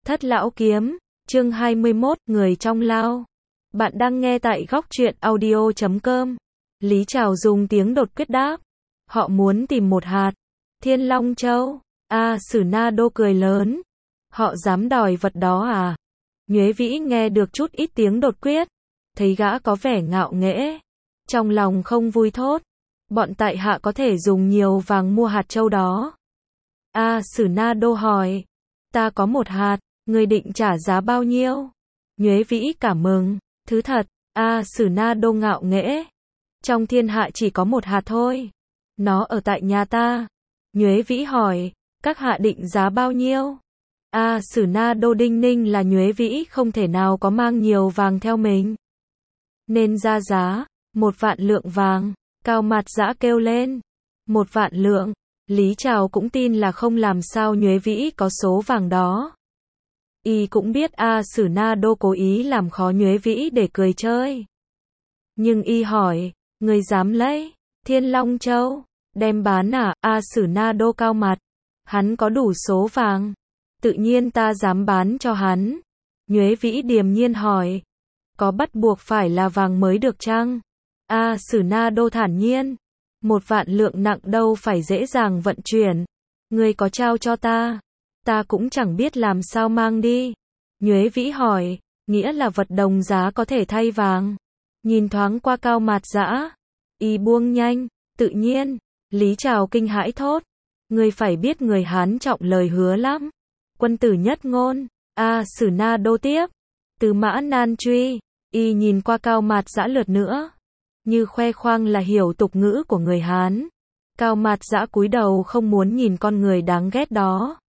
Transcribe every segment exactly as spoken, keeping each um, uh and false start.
Thất Lão Kiếm, chương hai mươi mốt, Người trong lao. Bạn đang nghe tại góc truyện audio chấm com. Lý Trào dùng tiếng đột quyết đáp. Họ muốn tìm một hạt. Thiên Long Châu. A Sử Na Đô cười lớn. Họ dám đòi vật đó à? Nhuế Vĩ nghe được chút ít tiếng đột quyết. Thấy gã có vẻ ngạo nghễ. Trong lòng không vui thốt. Bọn tại hạ có thể dùng nhiều vàng mua hạt châu đó. A Sử Na Đô hỏi. Ta có một hạt. Người định trả giá bao nhiêu? Nhuế Vĩ cảm mừng. Thứ thật. A Sử Na Đô ngạo nghễ. Trong thiên hạ chỉ có một hạt thôi. Nó ở tại nhà ta. Nhuế Vĩ hỏi. Các hạ định giá bao nhiêu? A Sử Na Đô đinh ninh là Nhuế Vĩ không thể nào có mang nhiều vàng theo mình. Nên ra giá. Một vạn lượng vàng. Cao Mạt Dã kêu lên. Một vạn lượng. Lý Trào cũng tin là không làm sao Nhuế Vĩ có số vàng đó. Y cũng biết A Sử Na Đô cố ý làm khó Nhuế Vĩ để cười chơi. Nhưng Y hỏi, người dám lấy Thiên Long Châu, đem bán à? A Sử Na Đô cao mặt. Hắn có đủ số vàng. Tự nhiên ta dám bán cho hắn. Nhuế Vĩ điềm nhiên hỏi, có bắt buộc phải là vàng mới được chăng? A Sử Na Đô thản nhiên, một vạn lượng nặng đâu phải dễ dàng vận chuyển. Người có trao cho ta, ta cũng chẳng biết làm sao mang đi. Nhuế Vĩ hỏi, nghĩa là vật đồng giá có thể thay vàng. Nhìn thoáng qua Cao Mạt Dã, Y buông nhanh, tự nhiên. Lý Trào kinh hãi thốt, người phải biết người Hán trọng lời hứa lắm. Quân tử nhất ngôn. A Sử Na Đô tiếp, Từ Mã Nan truy. Y nhìn qua Cao Mạt Dã lượt nữa, như khoe khoang là hiểu tục ngữ của người Hán. Cao Mạt Dã cúi đầu không muốn nhìn con người đáng ghét đó.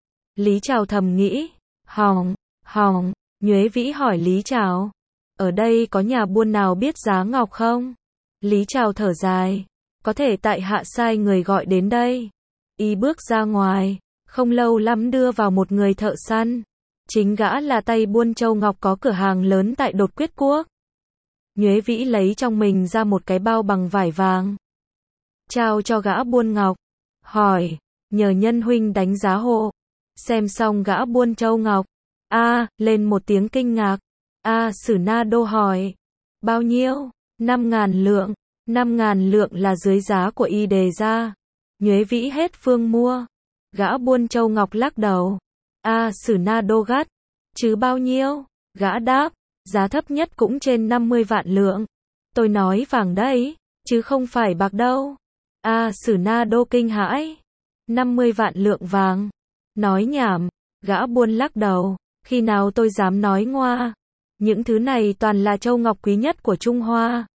Lý Trào thầm nghĩ, hỏng, hỏng. Nhuế Vĩ hỏi Lý Trào, ở đây có nhà buôn nào biết giá ngọc không? Lý Trào thở dài, có thể tại hạ sai người gọi đến đây. Y bước ra ngoài, không lâu lắm đưa vào một người thợ săn. Chính gã là tay buôn châu ngọc có cửa hàng lớn tại Đột Quyết Quốc. Nhuế Vĩ lấy trong mình ra một cái bao bằng vải vàng, trao cho gã buôn ngọc, hỏi, nhờ nhân huynh đánh giá hộ. Xem xong gã buôn châu ngọc, a lên một tiếng kinh ngạc. A Sử Na Đô hỏi, bao nhiêu? Năm ngàn lượng. Năm ngàn lượng là dưới giá của Y đề ra. Nhuế Vĩ hết phương mua. Gã buôn châu ngọc lắc đầu. A Sử Na Đô gắt, chứ bao nhiêu? Gã đáp, giá thấp nhất cũng trên năm mươi vạn lượng. Tôi nói vàng đấy, chứ không phải bạc đâu. A Sử Na Đô kinh hãi. năm mươi vạn lượng vàng. Nói nhảm. Gã buôn lắc đầu, khi nào tôi dám nói ngoa. Những thứ này toàn là châu ngọc quý nhất của Trung Hoa.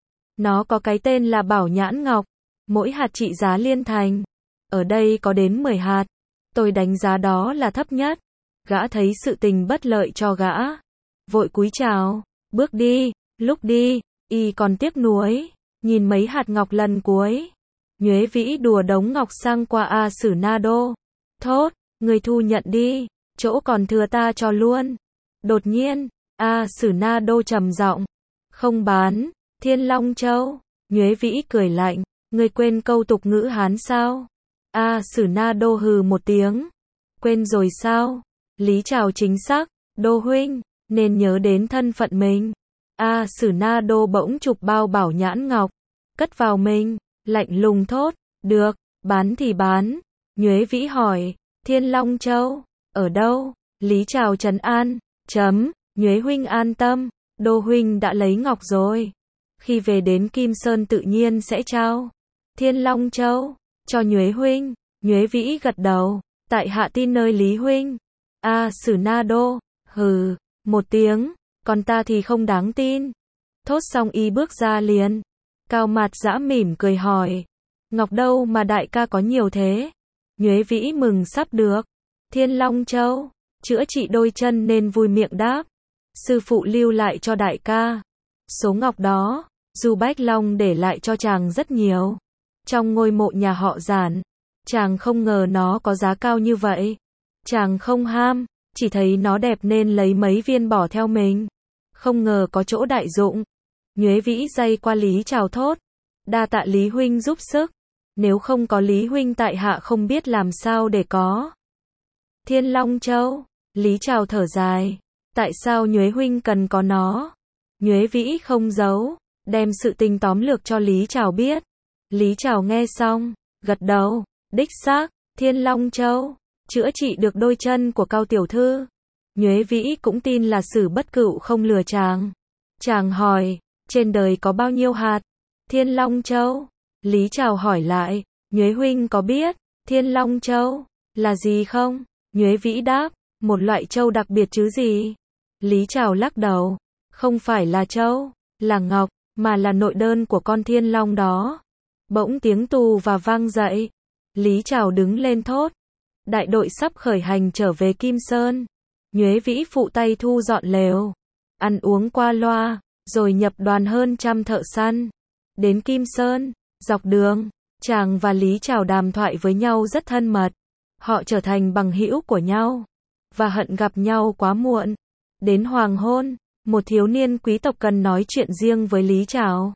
Nó có cái tên là Bảo Nhãn Ngọc. Mỗi hạt trị giá liên thành. Ở đây có đến mười hạt. Tôi đánh giá đó là thấp nhất. Gã thấy sự tình bất lợi cho gã, vội cúi chào, bước đi. Lúc đi, Y còn tiếc nuối, nhìn mấy hạt ngọc lần cuối. Nhuế Vĩ đùa đống ngọc sang qua A Sử Na Đô, thốt, người thu nhận đi, chỗ còn thừa ta cho luôn. Đột nhiên, A Sử Na Đô trầm giọng, không bán Thiên Long Châu. Nhuế Vĩ cười lạnh, người quên câu tục ngữ Hán sao? A Sử Na Đô hừ một tiếng, quên rồi sao? Lý Trào chính xác, Đô huynh, nên nhớ đến thân phận mình. A Sử Na Đô bỗng chụp bao Bảo Nhãn Ngọc, cất vào mình, lạnh lùng thốt, được, bán thì bán. Nhuế Vĩ hỏi, Thiên Long Châu, ở đâu? Lý Trào trấn an, chấm, Nhuế huynh an tâm, Đô huynh đã lấy ngọc rồi. Khi về đến Kim Sơn tự nhiên sẽ trao Thiên Long Châu cho Nhuế huynh. Nhuế Vĩ gật đầu, tại hạ tin nơi Lý huynh. A Sử Na Đô, hừ, một tiếng, còn ta thì không đáng tin. Thốt xong Y bước ra liền. Cao Mạt Dã mỉm cười hỏi, ngọc đâu mà đại ca có nhiều thế? Nhuế Vĩ mừng sắp được Thiên Long Châu, chữa trị đôi chân nên vui miệng đáp, sư phụ lưu lại cho đại ca. Số ngọc đó, Du Bách Long để lại cho chàng rất nhiều. Trong ngôi mộ nhà họ Giản, chàng không ngờ nó có giá cao như vậy. Chàng không ham, chỉ thấy nó đẹp nên lấy mấy viên bỏ theo mình. Không ngờ có chỗ đại dụng. Nhuế Vĩ day qua Lý Trào thốt, đa tạ Lý huynh giúp sức. Nếu không có Lý huynh tại hạ không biết làm sao để có Thiên Long Châu. Lý Trào thở dài. Tại sao Nhuế huynh cần có nó? Nhuế Vĩ không giấu, đem sự tình tóm lược cho Lý Trào biết. Lý Trào nghe xong, gật đầu, đích xác, Thiên Long Châu, chữa trị được đôi chân của Cao tiểu thư. Nhuế Vĩ cũng tin là Sử Bất Cửu không lừa chàng. Chàng hỏi, trên đời có bao nhiêu hạt? Thiên Long Châu. Lý Trào hỏi lại, Nhuế huynh có biết, Thiên Long Châu là gì không? Nhuế Vĩ đáp, một loại châu đặc biệt chứ gì? Lý Trào lắc đầu, không phải là châu, là ngọc, mà là nội đơn của con thiên long đó. Bỗng tiếng tù và vang dậy. Lý Trào đứng lên thốt. Đại đội sắp khởi hành trở về Kim Sơn. Nhuế Vĩ phụ tay thu dọn lều, ăn uống qua loa, rồi nhập đoàn hơn trăm thợ săn. Đến Kim Sơn, dọc đường, chàng và Lý Trào đàm thoại với nhau rất thân mật. Họ trở thành bằng hữu của nhau, và hận gặp nhau quá muộn. Đến hoàng hôn, một thiếu niên quý tộc cần nói chuyện riêng với Lý Trào.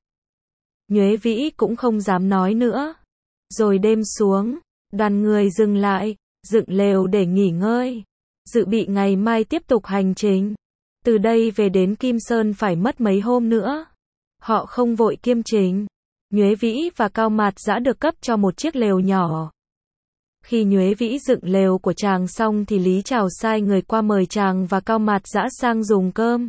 Nhuế Vĩ cũng không dám nói nữa. Rồi đêm xuống, đoàn người dừng lại, dựng lều để nghỉ ngơi, dự bị ngày mai tiếp tục hành trình. Từ đây về đến Kim Sơn phải mất mấy hôm nữa. Họ không vội kiêm trình. Nhuế Vĩ và Cao Mạt Dã được cấp cho một chiếc lều nhỏ. Khi Nhuế Vĩ dựng lều của chàng xong thì Lý Trào sai người qua mời chàng và Cao Mạt Dã sang dùng cơm.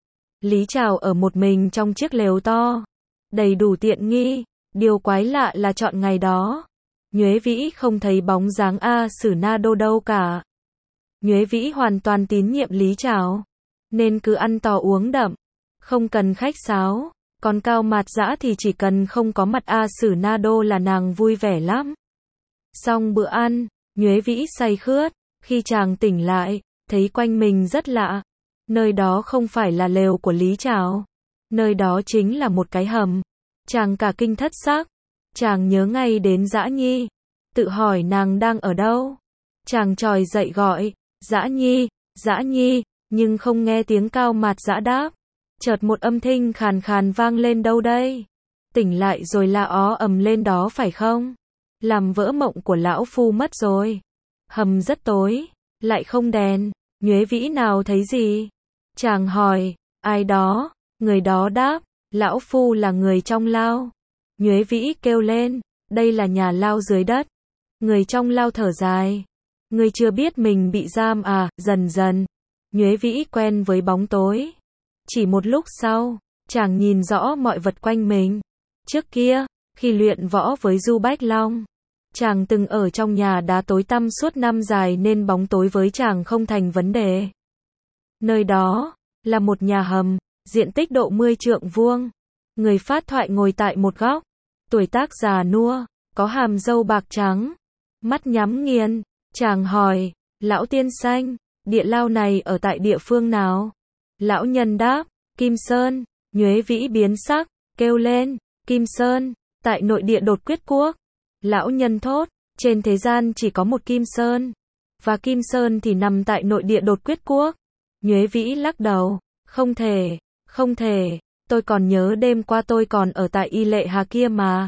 Lý Trào ở một mình trong chiếc lều to, đầy đủ tiện nghi. Điều quái lạ là chọn ngày đó, Nhuế Vĩ không thấy bóng dáng A Sử Na Đô đâu cả. Nhuế Vĩ hoàn toàn tín nhiệm Lý Trào, nên cứ ăn to uống đậm, không cần khách sáo. Còn Cao Mạt Dã thì chỉ cần không có mặt A Sử Na Đô là nàng vui vẻ lắm. Xong bữa ăn, Nhuế Vĩ say khướt. Khi chàng tỉnh lại, thấy quanh mình rất lạ. Nơi đó không phải là lều của Lý Trào, nơi đó chính là một cái hầm. Chàng cả kinh thất xác. Chàng nhớ ngay đến Dã Nhi, tự hỏi nàng đang ở đâu. Chàng tròi dậy gọi, Dã Nhi, Dã Nhi, nhưng không nghe tiếng Cao Mạt Dã đáp. Chợt một âm thanh khàn khàn vang lên, đâu đây? Tỉnh lại rồi la ó ầm lên đó phải không? Làm vỡ mộng của lão phu mất rồi. Hầm rất tối, lại không đèn. Nhuế Vĩ nào thấy gì? Chàng hỏi, ai đó? Người đó đáp, lão phu là người trong lao. Nhuế Vĩ kêu lên, đây là nhà lao dưới đất. Người trong lao thở dài, người chưa biết mình bị giam à? Dần dần, Nhuế Vĩ quen với bóng tối. Chỉ một lúc sau, chàng nhìn rõ mọi vật quanh mình. Trước kia, khi luyện võ với Du Bách Long, chàng từng ở trong nhà đá tối tăm suốt năm dài nên bóng tối với chàng không thành vấn đề. Nơi đó là một nhà hầm, diện tích độ mười trượng vuông. Người phát thoại ngồi tại một góc, tuổi tác già nua, có hàm râu bạc trắng, mắt nhắm nghiền. Chàng hỏi, lão tiên sinh, địa lao này ở tại địa phương nào? Lão nhân đáp, Kim Sơn. Nhuế Vĩ biến sắc, kêu lên, Kim Sơn, tại nội địa Đột Quyết Quốc. Lão nhân thốt, trên thế gian chỉ có một Kim Sơn, và Kim Sơn thì nằm tại nội địa Đột Quyết Quốc. Nhuế Vĩ lắc đầu, không thể, không thể, tôi còn nhớ đêm qua tôi còn ở tại Y Lệ Hà kia mà.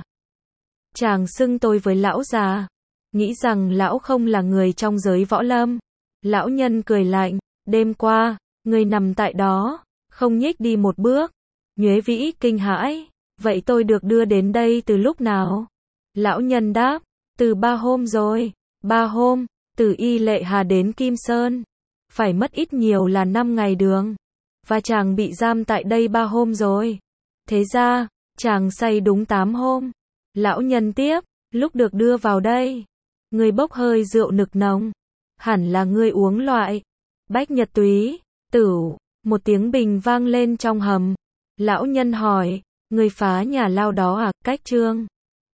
Chàng xưng tôi với lão già, nghĩ rằng lão không là người trong giới võ lâm. Lão nhân cười lạnh, đêm qua, người nằm tại đó, không nhích đi một bước. Nhuế Vĩ kinh hãi, vậy tôi được đưa đến đây từ lúc nào? Lão nhân đáp, từ ba hôm rồi. Ba hôm, từ Y Lệ Hà đến Kim Sơn, phải mất ít nhiều là năm ngày đường. Và chàng bị giam tại đây ba hôm rồi. Thế ra, chàng say đúng tám hôm. Lão nhân tiếp, lúc được đưa vào đây, người bốc hơi rượu nực nồng. Hẳn là ngươi uống loại Bách Nhật túy, tửu. Một tiếng bình vang lên trong hầm. Lão nhân hỏi, người phá nhà lao đó à? Cách Trương